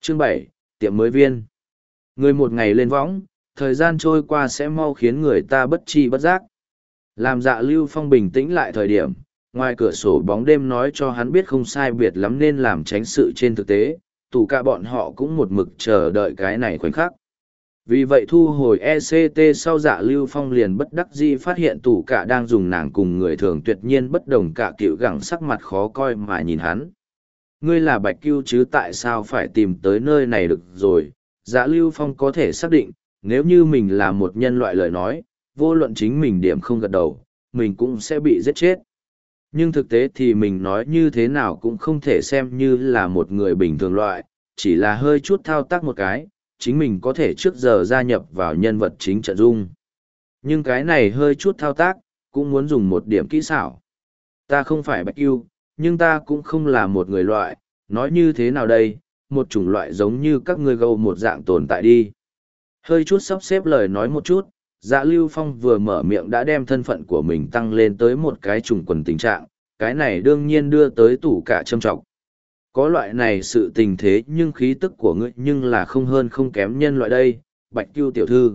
Chương 7, tiệm mới viên. Người một ngày lên võng, thời gian trôi qua sẽ mau khiến người ta bất tri bất giác. Làm Dạ Lưu Phong bình tĩnh lại thời điểm, ngoài cửa sổ bóng đêm nói cho hắn biết không sai biệt lắm nên làm tránh sự trên thực tế, tủ cả bọn họ cũng một mực chờ đợi cái này khoảnh khắc. Vì vậy thu hồi ECT sau Dạ Lưu Phong liền bất đắc dĩ phát hiện tủ cả đang dùng nàng cùng người thường tuyệt nhiên bất đồng, cả cựu gẳng sắc mặt khó coi mà nhìn hắn. Ngươi là Bạch Cưu chứ, tại sao phải tìm tới nơi này được rồi? Dạ Lưu Phong có thể xác định, nếu như mình là một nhân loại lời nói, vô luận chính mình điểm không gật đầu, mình cũng sẽ bị giết chết. Nhưng thực tế thì mình nói như thế nào cũng không thể xem như là một người bình thường loại, chỉ là hơi chút thao tác một cái, chính mình có thể trước giờ gia nhập vào nhân vật chính trận dung. Nhưng cái này hơi chút thao tác, cũng muốn dùng một điểm kỹ xảo. Ta không phải Bạch Cưu, nhưng ta cũng không là một người loại, nói như thế nào đây, một chủng loại giống như các ngươi gâu một dạng tồn tại đi. Hơi chút sắp xếp lời nói một chút, Dạ Lưu Phong vừa mở miệng đã đem thân phận của mình tăng lên tới một cái trùng quần tình trạng, cái này đương nhiên đưa tới tủ cả châm trọng. Có loại này sự tình thế nhưng khí tức của ngươi nhưng là không hơn không kém nhân loại đây, Bạch Cưu tiểu thư.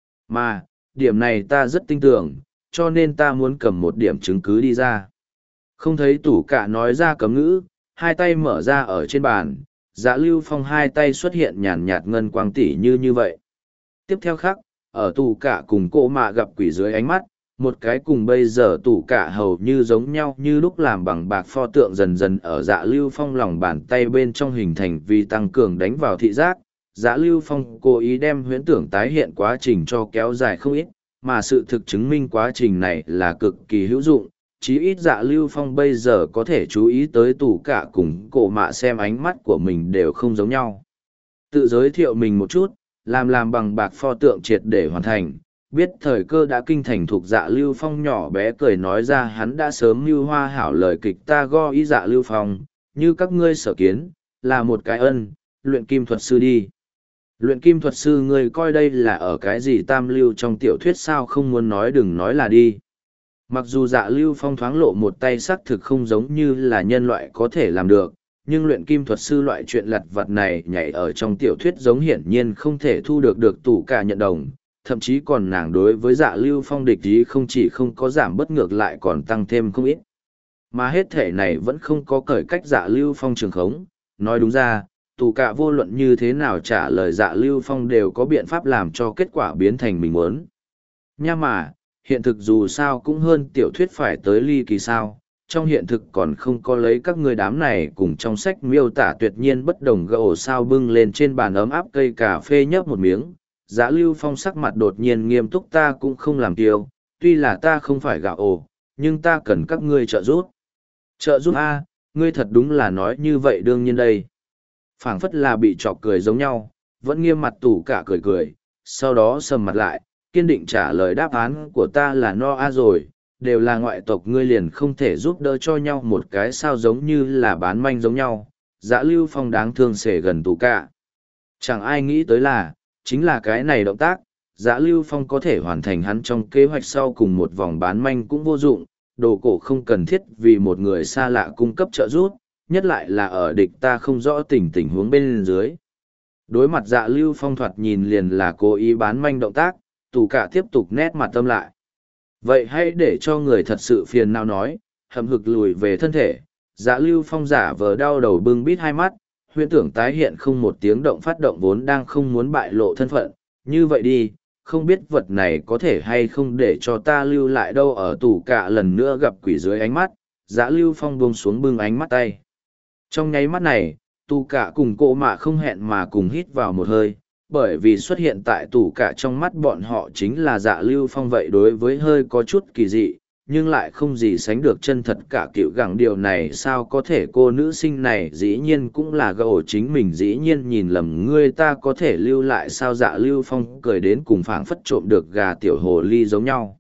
Mà, điểm này ta rất tin tưởng, cho nên ta muốn cầm một điểm chứng cứ đi ra. Không thấy tủ cả nói ra cấm ngữ, hai tay mở ra ở trên bàn, Dạ Lưu Phong hai tay xuất hiện nhàn nhạt ngân quang tỉ như vậy. Tiếp theo khắc, ở tủ cả cùng cô mạ gặp quỷ dưới ánh mắt, một cái cùng bây giờ tủ cả hầu như giống nhau như lúc làm bằng bạc pho tượng dần dần ở Dạ Lưu Phong lòng bàn tay bên trong hình thành vì tăng cường đánh vào thị giác. Dạ Lưu Phong cố ý đem huyễn tưởng tái hiện quá trình cho kéo dài không ít, mà sự thực chứng minh quá trình này là cực kỳ hữu dụng. Chí ít Dạ Lưu Phong bây giờ có thể chú ý tới tủ cả cùng cổ mạ xem ánh mắt của mình đều không giống nhau. Tự giới thiệu mình một chút, làm bằng bạc pho tượng triệt để hoàn thành, biết thời cơ đã kinh thành thuộc. Dạ Lưu Phong nhỏ bé cười nói ra hắn đã sớm mưu hoa hảo lời kịch ta go ý. Dạ Lưu Phong, như các ngươi sở kiến, là một cái ân, luyện kim thuật sư đi. Luyện kim thuật sư ngươi coi đây là ở cái gì tam lưu trong tiểu thuyết sao, không muốn nói đừng nói là đi. Mặc dù Dạ Lưu Phong thoáng lộ một tay xác thực không giống như là nhân loại có thể làm được, nhưng luyện kim thuật sư loại chuyện lặt vặt này nhảy ở trong tiểu thuyết giống hiển nhiên không thể thu được tủ cả nhận đồng, thậm chí còn nàng đối với Dạ Lưu Phong địch ý không chỉ không có giảm bất ngược lại còn tăng thêm không ít. Mà hết thể này vẫn không có cởi cách Dạ Lưu Phong trường khống, nói đúng ra, tủ cả vô luận như thế nào trả lời Dạ Lưu Phong đều có biện pháp làm cho kết quả biến thành mình muốn. Nha mà, hiện thực dù sao cũng hơn tiểu thuyết phải tới ly kỳ sao, trong hiện thực còn không có lấy các người đám này cùng trong sách miêu tả tuyệt nhiên bất đồng gỗ sao bưng lên trên bàn ấm áp cây cà phê nhấp một miếng. Dạ Lưu Phong sắc mặt đột nhiên nghiêm túc ta cũng không làm tiêu, tuy là ta không phải gạo ổ, nhưng ta cần các ngươi trợ giúp. Trợ giúp A, ngươi thật đúng là nói như vậy đương nhiên đây. Phảng phất là bị chọc cười giống nhau, vẫn nghiêm mặt tủ cả cười, sau đó sầm mặt lại, kiên định trả lời đáp án của ta là no a rồi, đều là ngoại tộc ngươi liền không thể giúp đỡ cho nhau một cái sao giống như là bán manh giống nhau. Dạ Lưu Phong đáng thương xể gần tủ cả. Chẳng ai nghĩ tới là, chính là cái này động tác, Dạ Lưu Phong có thể hoàn thành hắn trong kế hoạch sau cùng một vòng bán manh cũng vô dụng, đồ cổ không cần thiết vì một người xa lạ cung cấp trợ giúp, nhất lại là ở địch ta không rõ tình huống bên dưới. Đối mặt Dạ Lưu Phong thoạt nhìn liền là cố ý bán manh động tác, tù cả tiếp tục nét mặt tâm lại. Vậy hãy để cho người thật sự phiền nào nói, hậm hực lùi về thân thể. Dạ Lưu Phong giả vờ đau đầu bưng bít hai mắt, huyễn tưởng tái hiện không một tiếng động phát động vốn đang không muốn bại lộ thân phận. Như vậy đi, không biết vật này có thể hay không để cho ta lưu lại đâu. Ở tù cả lần nữa gặp quỷ dưới ánh mắt, Dạ Lưu Phong buông xuống bưng ánh mắt tay. Trong nháy mắt này, tù cả cùng cô mạ không hẹn mà cùng hít vào một hơi, bởi vì xuất hiện tại tủ cả trong mắt bọn họ chính là Dạ Lưu Phong vậy đối với hơi có chút kỳ dị, nhưng lại không gì sánh được chân thật cả cựu gẳng điều này sao có thể cô nữ sinh này dĩ nhiên cũng là gậu chính mình dĩ nhiên nhìn lầm ngươi ta có thể lưu lại sao. Dạ Lưu Phong cười đến cùng phảng phất trộm được gà tiểu hồ ly giống nhau.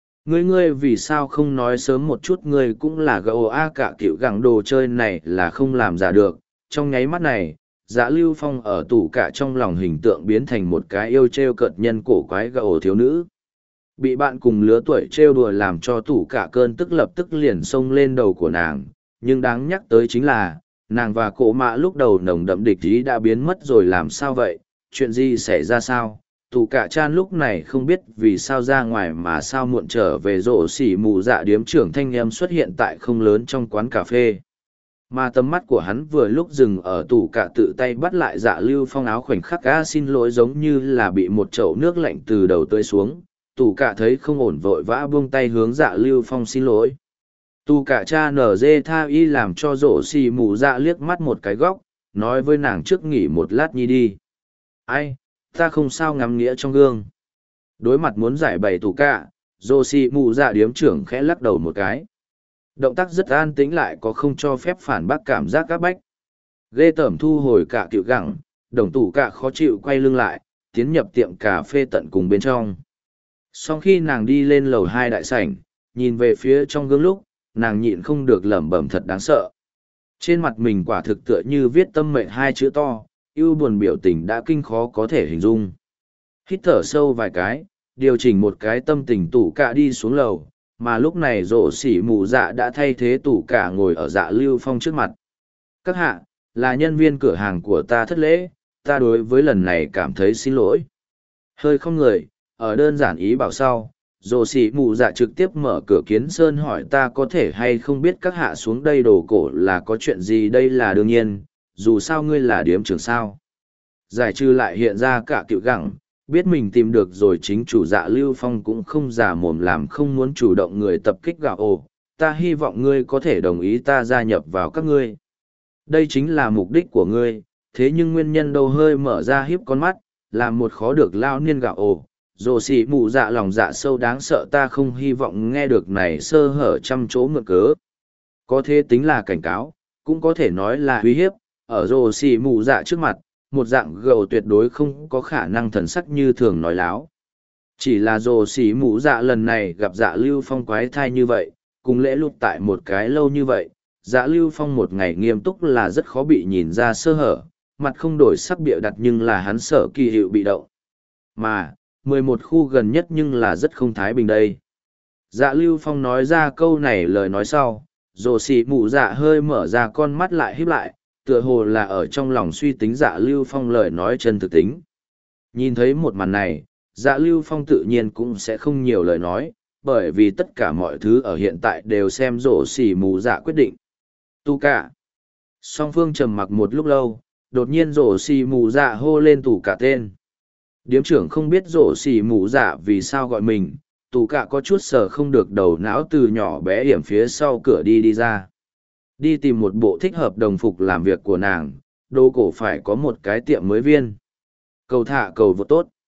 Ngươi vì sao không nói sớm một chút ngươi cũng là gậu a cả cựu gẳng đồ chơi này là không làm giả được. Trong nháy mắt này, Dạ Lưu Phong ở tủ cả trong lòng hình tượng biến thành một cái yêu trêu cợt nhân cổ quái gậu thiếu nữ. Bị bạn cùng lứa tuổi trêu đùa làm cho tủ cả cơn tức lập tức liền xông lên đầu của nàng, nhưng đáng nhắc tới chính là, Nàng và cổ mạ lúc đầu nồng đậm địch ý đã biến mất rồi làm sao vậy, chuyện gì xảy ra sao? Tù cả chan lúc này không biết vì sao ra ngoài mà sao muộn trở về rộ xỉ mù dạ điếm trưởng thanh em xuất hiện tại không lớn trong quán cà phê. Mà tầm mắt của hắn vừa lúc dừng ở tù cả tự tay bắt lại Dạ Lưu Phong áo khoảnh khắc á xin lỗi giống như là bị một chậu nước lạnh từ đầu tưới xuống. Tù cả thấy không ổn vội vã buông tay hướng Dạ Lưu Phong xin lỗi. Tù cả cha nở dê tha y làm cho rộ xì mù dạ liếc mắt một cái góc, nói với nàng trước nghỉ một lát nhi đi. Ai, ta không sao ngắm nghĩa trong gương. Đối mặt muốn giải bày tù cả, rộ xì mù dạ điếm trưởng khẽ lắc đầu một cái. Động tác rất an tĩnh lại có không cho phép phản bác cảm giác các bách. Ghê tởm thu hồi cả cựu gẳng, đồng tủ cả khó chịu quay lưng lại, tiến nhập tiệm cà phê tận cùng bên trong. Sau khi nàng đi lên lầu 2 đại sảnh, nhìn về phía trong gương lúc, nàng nhịn không được lẩm bẩm thật đáng sợ. Trên mặt mình quả thực tựa như viết tâm mệnh hai chữ to, ưu buồn biểu tình đã kinh khó có thể hình dung. Hít thở sâu vài cái, điều chỉnh một cái tâm tình tủ cả đi xuống lầu, mà lúc này rộ xỉ mù dạ đã thay thế tủ cả ngồi ở Dạ Lưu Phong trước mặt. Các hạ, là nhân viên cửa hàng của ta thất lễ, ta đối với lần này cảm thấy xin lỗi. Hơi không người, ở đơn giản ý bảo sau, rồ xỉ mù dạ trực tiếp mở cửa kiến sơn hỏi ta có thể hay không biết các hạ xuống đây đồ cổ là có chuyện gì đây là đương nhiên, dù sao ngươi là điếm trưởng sao. Giải trừ lại hiện ra cả cựu gẳng, biết mình tìm được rồi chính chủ Dạ Lưu Phong cũng không giả mồm làm không muốn chủ động người tập kích gạo ồ, ta hy vọng ngươi có thể đồng ý ta gia nhập vào các ngươi. Đây chính là mục đích của ngươi, thế nhưng nguyên nhân đâu hơi mở ra hiếp con mắt, làm một khó được lao niên gạo ồ. Rồ xỉ mù dạ lòng dạ sâu đáng sợ ta không hy vọng nghe được này sơ hở trăm chỗ mượn cớ. Có thể tính là cảnh cáo, cũng có thể nói là uy hiếp, ở rồ xỉ mù dạ trước mặt, một dạng gầu tuyệt đối không có khả năng thần sắc như thường nói láo. Chỉ là rồ xỉ mù dạ lần này gặp Dạ Lưu Phong quái thai như vậy, cùng lễ lục tại một cái lâu như vậy, Dạ Lưu Phong một ngày nghiêm túc là rất khó bị nhìn ra sơ hở, mặt không đổi sắc bịa đặt nhưng là hắn sợ kỳ hiệu bị động. Mà, 11 khu gần nhất nhưng là rất không thái bình đây. Dạ Lưu Phong nói ra câu này lời nói sau, rồ xỉ mù dạ hơi mở ra con mắt lại híp lại, tựa hồ là ở trong lòng suy tính Dạ Lưu Phong lời nói chân thực tính. Nhìn thấy một màn này, Dạ Lưu Phong tự nhiên cũng sẽ không nhiều lời nói, bởi vì tất cả mọi thứ ở hiện tại đều xem rồ xỉ mù dạ quyết định. Tu cả. Song phương trầm mặc một lúc lâu, đột nhiên rồ xỉ mù dạ hô lên tủ cả tên. Điếm trưởng không biết rổ xỉ mù dạ vì sao gọi mình, tù cả có chút sờ không được đầu não từ nhỏ bé hiểm phía sau cửa đi ra. Đi tìm một bộ thích hợp đồng phục làm việc của nàng, đồ cổ phải có một cái tiệm mới viên. Cầu thả cầu vô tốt.